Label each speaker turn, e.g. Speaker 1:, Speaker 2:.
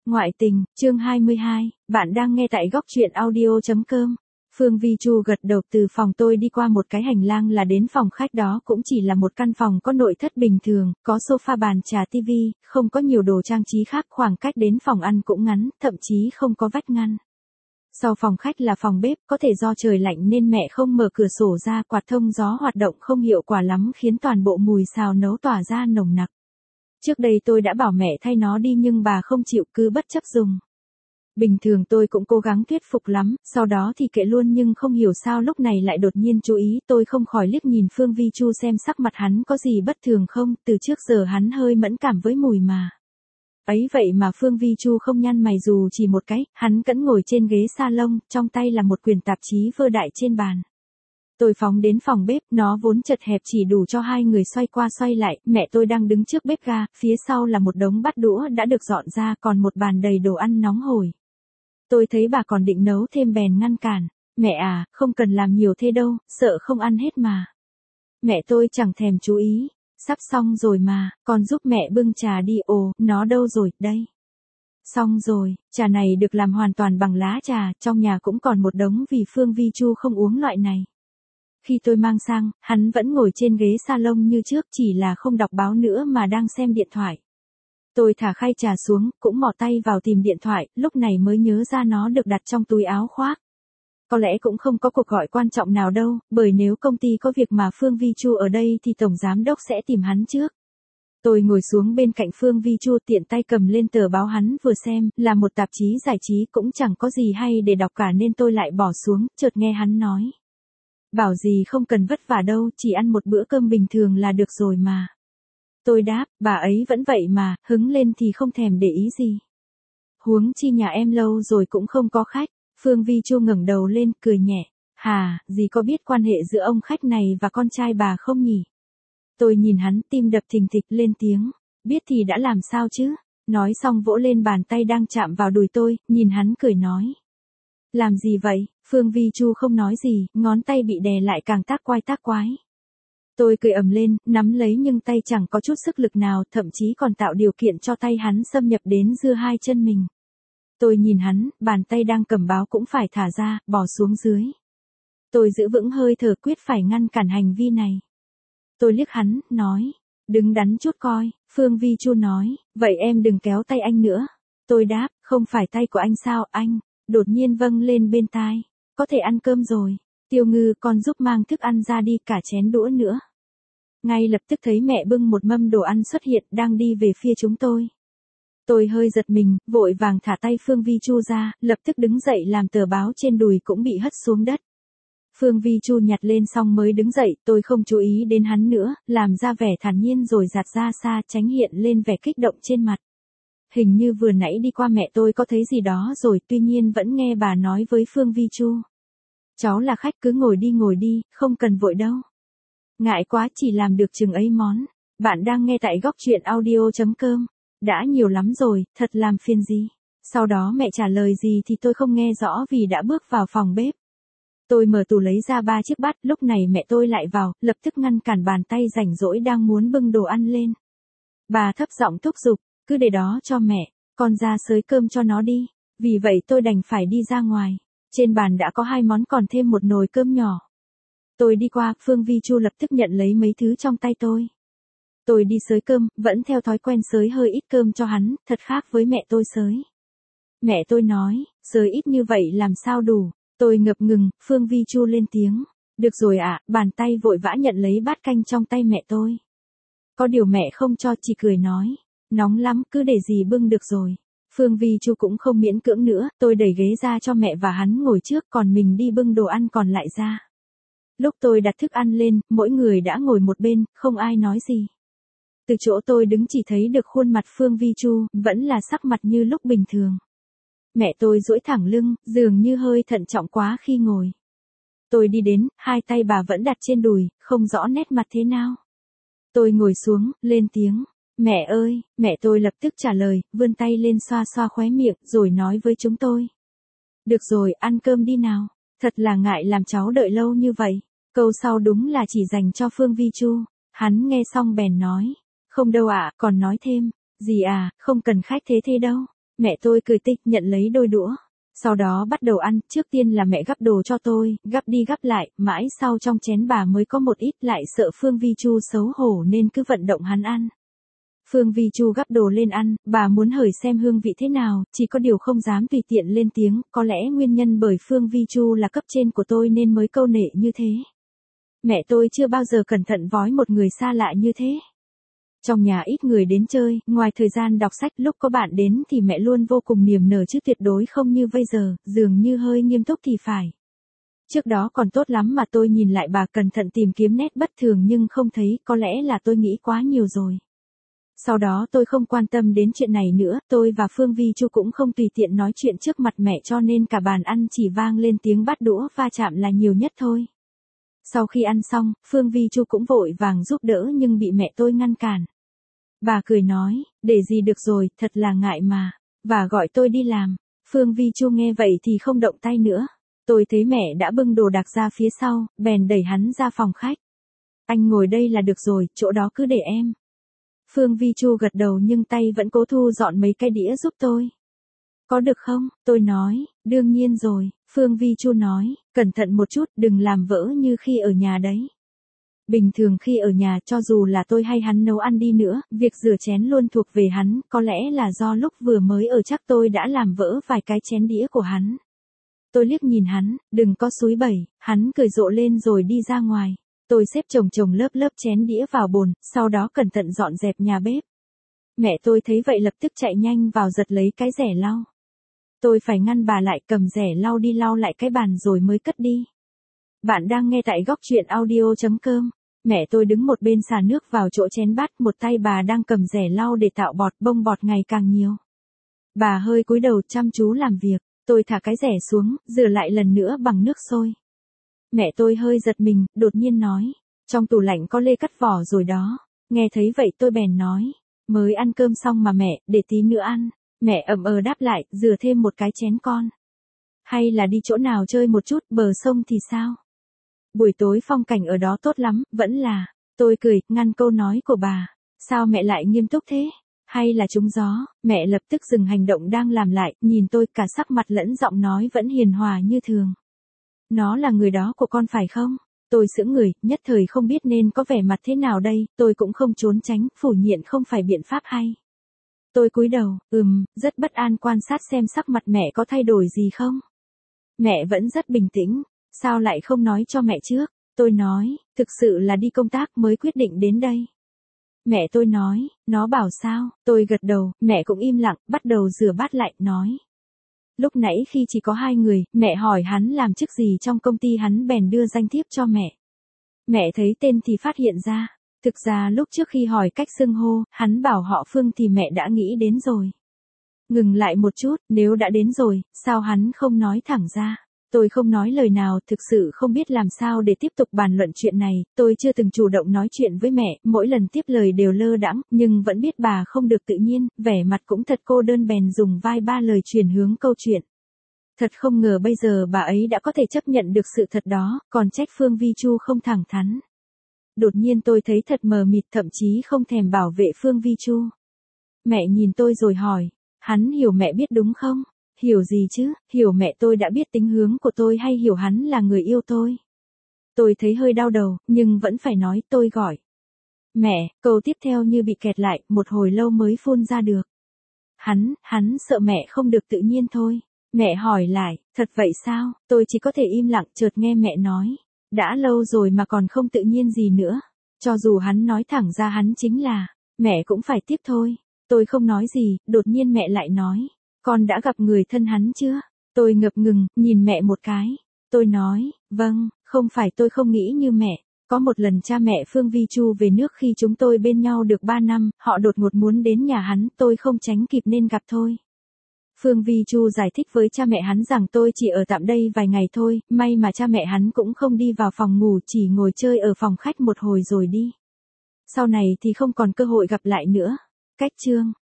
Speaker 1: Ngoại tình, chương 22, bạn đang nghe tại góc truyện audio.com. Phương Vi Chu gật đầu. Từ phòng tôi đi qua một cái hành lang là đến phòng khách, đó cũng chỉ là một căn phòng có nội thất bình thường, có sofa, bàn trà, tivi, không có nhiều đồ trang trí khác, khoảng cách đến phòng ăn cũng ngắn, thậm chí không có vách ngăn. Sau phòng khách là phòng bếp, có thể do trời lạnh nên mẹ không mở cửa sổ ra, quạt thông gió hoạt động không hiệu quả lắm khiến toàn bộ mùi xào nấu tỏa ra nồng nặc. Trước đây tôi đã bảo mẹ thay nó đi nhưng bà không chịu, cứ bất chấp dùng. Bình thường tôi cũng cố gắng thuyết phục lắm, sau đó thì kệ luôn, nhưng không hiểu sao lúc này lại đột nhiên chú ý. Tôi không khỏi liếc nhìn Phương Vi Chu xem sắc mặt hắn có gì bất thường không, từ trước giờ hắn hơi mẫn cảm với mùi mà. Ấy vậy mà Phương Vi Chu không nhăn mày dù chỉ một cái, hắn cẫng ngồi trên ghế salon, trong tay là một quyển tạp chí vơ đại trên bàn. Tôi phóng đến phòng bếp, nó vốn chật hẹp chỉ đủ cho hai người xoay qua xoay lại, mẹ tôi đang đứng trước bếp ga, phía sau là một đống bát đũa đã được dọn ra, còn một bàn đầy đồ ăn nóng hổi. Tôi thấy bà còn định nấu thêm bèn ngăn cản, mẹ à, không cần làm nhiều thế đâu, sợ không ăn hết mà. Mẹ tôi chẳng thèm chú ý, sắp xong rồi mà, con giúp mẹ bưng trà đi. Ồ, nó đâu rồi, đây. Xong rồi, trà này được làm hoàn toàn bằng lá trà, trong nhà cũng còn một đống vì Phương Vi Chu không uống loại này. Khi tôi mang sang, hắn vẫn ngồi trên ghế salon như trước, chỉ là không đọc báo nữa mà đang xem điện thoại. Tôi thả khay trà xuống, cũng mò tay vào tìm điện thoại, lúc này mới nhớ ra nó được đặt trong túi áo khoác. Có lẽ cũng không có cuộc gọi quan trọng nào đâu, bởi nếu công ty có việc mà Phương Vi Chu ở đây thì tổng giám đốc sẽ tìm hắn trước. Tôi ngồi xuống bên cạnh Phương Vi Chu, tiện tay cầm lên tờ báo hắn vừa xem, là một tạp chí giải trí, cũng chẳng có gì hay để đọc cả nên tôi lại bỏ xuống, chợt nghe hắn nói. Bảo gì không cần vất vả đâu, chỉ ăn một bữa cơm bình thường là được rồi mà. Tôi đáp, bà ấy vẫn vậy mà, hứng lên thì không thèm để ý gì. Huống chi nhà em lâu rồi cũng không có khách. Phương Vi Chu ngẩng đầu lên, cười nhẹ. Hà, dì có biết quan hệ giữa ông khách này và con trai bà không nhỉ? Tôi nhìn hắn, tim đập thình thịch, lên tiếng. Biết thì đã làm sao chứ? Nói xong vỗ lên bàn tay đang chạm vào đùi tôi, nhìn hắn cười nói. Làm gì vậy? Phương Vi Chu không nói gì, ngón tay bị đè lại càng tác quái. Tôi cười ầm lên, nắm lấy nhưng tay chẳng có chút sức lực nào, thậm chí còn tạo điều kiện cho tay hắn xâm nhập đến giữa hai chân mình. Tôi nhìn hắn, bàn tay đang cầm báo cũng phải thả ra, bỏ xuống dưới. Tôi giữ vững hơi thở, quyết phải ngăn cản hành vi này. Tôi liếc hắn, nói, đứng đắn chút coi. Phương Vi Chu nói, vậy em đừng kéo tay anh nữa. Tôi đáp, không phải tay của anh sao, anh. Đột nhiên vâng lên bên tai, có thể ăn cơm rồi. Tiêu Ngư, con giúp mang thức ăn ra đi, cả chén đũa nữa. Ngay lập tức thấy mẹ bưng một mâm đồ ăn xuất hiện, đang đi về phía chúng tôi. Tôi hơi giật mình, vội vàng thả tay Phương Vi Chu ra, lập tức đứng dậy làm tờ báo trên đùi cũng bị hất xuống đất. Phương Vi Chu nhặt lên xong mới đứng dậy, tôi không chú ý đến hắn nữa, làm ra vẻ thản nhiên rồi giạt ra xa, tránh hiện lên vẻ kích động trên mặt. Hình như vừa nãy đi qua mẹ tôi có thấy gì đó rồi, tuy nhiên vẫn nghe bà nói với Phương Vi Chu. Cháu là khách, cứ ngồi đi, không cần vội đâu. Ngại quá, chỉ làm được chừng ấy món. Bạn đang nghe tại góc truyện audio.com. Đã nhiều lắm rồi, thật làm phiền gì. Sau đó mẹ trả lời gì thì tôi không nghe rõ vì đã bước vào phòng bếp. Tôi mở tủ lấy ra 3 chiếc bát, lúc này mẹ tôi lại vào, lập tức ngăn cản bàn tay rảnh rỗi đang muốn bưng đồ ăn lên. Bà thấp giọng thúc giục, cứ để đó cho mẹ, con ra xới cơm cho nó đi. Vì vậy tôi đành phải đi ra ngoài. Trên bàn đã có 2 món, còn thêm một nồi cơm nhỏ. Tôi đi qua, Phương Vi Chu lập tức nhận lấy mấy thứ trong tay tôi. Tôi đi xới cơm, vẫn theo thói quen xới hơi ít cơm cho hắn, thật khác với mẹ tôi xới. Mẹ tôi nói, xới ít như vậy làm sao đủ. Tôi ngập ngừng, Phương Vi Chu lên tiếng. Được rồi ạ, bàn tay vội vã nhận lấy bát canh trong tay mẹ tôi. Có điều mẹ không cho, chỉ cười nói. Nóng lắm, cứ để dì bưng được rồi. Phương Vi Chu cũng không miễn cưỡng nữa, tôi đẩy ghế ra cho mẹ và hắn ngồi trước, còn mình đi bưng đồ ăn còn lại ra. Lúc tôi đặt thức ăn lên, mỗi người đã ngồi một bên, không ai nói gì. Từ chỗ tôi đứng chỉ thấy được khuôn mặt Phương Vi Chu, vẫn là sắc mặt như lúc bình thường. Mẹ tôi duỗi thẳng lưng, dường như hơi thận trọng quá khi ngồi. Tôi đi đến, hai tay bà vẫn đặt trên đùi, không rõ nét mặt thế nào. Tôi ngồi xuống, lên tiếng. Mẹ ơi, mẹ tôi lập tức trả lời, vươn tay lên xoa xoa khóe miệng, rồi nói với chúng tôi. Được rồi, ăn cơm đi nào. Thật là ngại làm cháu đợi lâu như vậy. Câu sau đúng là chỉ dành cho Phương Vi Chu. Hắn nghe xong bèn nói. Không đâu ạ, còn nói thêm. Gì à, không cần khách thế đâu. Mẹ tôi cười tịch nhận lấy đôi đũa. Sau đó bắt đầu ăn, trước tiên là mẹ gắp đồ cho tôi, gắp đi gắp lại, mãi sau trong chén bà mới có một ít, lại sợ Phương Vi Chu xấu hổ nên cứ vận động hắn ăn. Phương Vi Chu gắp đồ lên ăn, bà muốn hửi xem hương vị thế nào, chỉ có điều không dám tùy tiện lên tiếng, có lẽ nguyên nhân bởi Phương Vi Chu là cấp trên của tôi nên mới câu nệ như thế. Mẹ tôi chưa bao giờ cẩn thận vói một người xa lạ như thế. Trong nhà ít người đến chơi, ngoài thời gian đọc sách lúc có bạn đến thì mẹ luôn vô cùng niềm nở chứ tuyệt đối không như bây giờ, dường như hơi nghiêm túc thì phải. Trước đó còn tốt lắm mà tôi nhìn lại bà cẩn thận tìm kiếm nét bất thường nhưng không thấy, có lẽ là tôi nghĩ quá nhiều rồi. Sau đó tôi không quan tâm đến chuyện này nữa, tôi và Phương Vi Chu cũng không tùy tiện nói chuyện trước mặt mẹ cho nên cả bàn ăn chỉ vang lên tiếng bát đũa va chạm là nhiều nhất thôi. Sau khi ăn xong, Phương Vi Chu cũng vội vàng giúp đỡ nhưng bị mẹ tôi ngăn cản. Bà cười nói, để gì được rồi, thật là ngại mà, và gọi tôi đi làm. Phương Vi Chu nghe vậy thì không động tay nữa. Tôi thấy mẹ đã bưng đồ đạc ra phía sau, bèn đẩy hắn ra phòng khách. Anh ngồi đây là được rồi, chỗ đó cứ để em. Phương Vi Chu gật đầu nhưng tay vẫn cố thu dọn mấy cái đĩa giúp tôi. Có được không? Tôi nói, đương nhiên rồi. Phương Vi Chu nói, cẩn thận một chút, đừng làm vỡ như khi ở nhà đấy. Bình thường khi ở nhà cho dù là tôi hay hắn nấu ăn đi nữa, việc rửa chén luôn thuộc về hắn, có lẽ là do lúc vừa mới ở chắc tôi đã làm vỡ vài cái chén đĩa của hắn. Tôi liếc nhìn hắn, đừng có xúi bẩy, hắn cười rộ lên rồi đi ra ngoài. Tôi xếp chồng lớp lớp chén đĩa vào bồn, sau đó cẩn thận dọn dẹp nhà bếp. Mẹ tôi thấy vậy lập tức chạy nhanh vào giật lấy cái rẻ lau. Tôi phải ngăn bà lại cầm rẻ lau đi lau lại cái bàn rồi mới cất đi. Bạn đang nghe tại góc truyện audio.com. Mẹ tôi đứng một bên xả nước vào chỗ chén bát, một tay bà đang cầm rẻ lau để tạo bọt, bông bọt ngày càng nhiều. Bà hơi cúi đầu chăm chú làm việc, tôi thả cái rẻ xuống, rửa lại lần nữa bằng nước sôi. Mẹ tôi hơi giật mình, đột nhiên nói, trong tủ lạnh có lê cắt vỏ rồi đó. Nghe thấy vậy tôi bèn nói, mới ăn cơm xong mà mẹ, để tí nữa ăn. Mẹ ậm đáp lại, rửa thêm một cái chén con. Hay là đi chỗ nào chơi một chút, bờ sông thì sao? Buổi tối phong cảnh ở đó tốt lắm, vẫn là. Tôi cười, ngăn câu nói của bà. Sao mẹ lại nghiêm túc thế? Hay là trúng gió? Mẹ lập tức dừng hành động đang làm lại, nhìn tôi cả sắc mặt lẫn giọng nói vẫn hiền hòa như thường. Nó là người đó của con phải không? Tôi sững người, nhất thời không biết nên có vẻ mặt thế nào đây, tôi cũng không trốn tránh, phủ nhận không phải biện pháp hay. Tôi cúi đầu, rất bất an quan sát xem sắc mặt mẹ có thay đổi gì không. Mẹ vẫn rất bình tĩnh, sao lại không nói cho mẹ trước? Tôi nói, thực sự là đi công tác mới quyết định đến đây. Mẹ tôi nói, nó bảo sao? Tôi gật đầu, mẹ cũng im lặng, bắt đầu rửa bát lại, nói. Lúc nãy khi chỉ có 2 người, mẹ hỏi hắn làm chức gì trong công ty hắn bèn đưa danh thiếp cho mẹ. Mẹ thấy tên thì phát hiện ra. Thực ra lúc trước khi hỏi cách xưng hô, hắn bảo họ Phương thì mẹ đã nghĩ đến rồi. Ngừng lại một chút, nếu đã đến rồi, sao hắn không nói thẳng ra? Tôi không nói lời nào, thực sự không biết làm sao để tiếp tục bàn luận chuyện này, tôi chưa từng chủ động nói chuyện với mẹ, mỗi lần tiếp lời đều lơ đãng, nhưng vẫn biết bà không được tự nhiên, vẻ mặt cũng thật cô đơn bèn dùng vai 3 lời chuyển hướng câu chuyện. Thật không ngờ bây giờ bà ấy đã có thể chấp nhận được sự thật đó, còn trách Phương Vi Chu không thẳng thắn. Đột nhiên tôi thấy thật mờ mịt, thậm chí không thèm bảo vệ Phương Vi Chu. Mẹ nhìn tôi rồi hỏi, hắn hiểu mẹ biết đúng không? Hiểu gì chứ, hiểu mẹ tôi đã biết tính hướng của tôi hay hiểu hắn là người yêu tôi? Tôi thấy hơi đau đầu, nhưng vẫn phải nói, tôi gọi. Mẹ, câu tiếp theo như bị kẹt lại, một hồi lâu mới phun ra được. Hắn sợ mẹ không được tự nhiên thôi. Mẹ hỏi lại, thật vậy sao? Tôi chỉ có thể im lặng, chợt nghe mẹ nói. Đã lâu rồi mà còn không tự nhiên gì nữa. Cho dù hắn nói thẳng ra hắn chính là, mẹ cũng phải tiếp thôi. Tôi không nói gì, đột nhiên mẹ lại nói. Con đã gặp người thân hắn chưa? Tôi ngập ngừng, nhìn mẹ một cái. Tôi nói, vâng, không phải tôi không nghĩ như mẹ. Có một lần cha mẹ Phương Vi Chu về nước khi chúng tôi bên nhau được 3 năm, họ đột ngột muốn đến nhà hắn, tôi không tránh kịp nên gặp thôi. Phương Vi Chu giải thích với cha mẹ hắn rằng tôi chỉ ở tạm đây vài ngày thôi, may mà cha mẹ hắn cũng không đi vào phòng ngủ, chỉ ngồi chơi ở phòng khách một hồi rồi đi. Sau này thì không còn cơ hội gặp lại nữa. Cách chương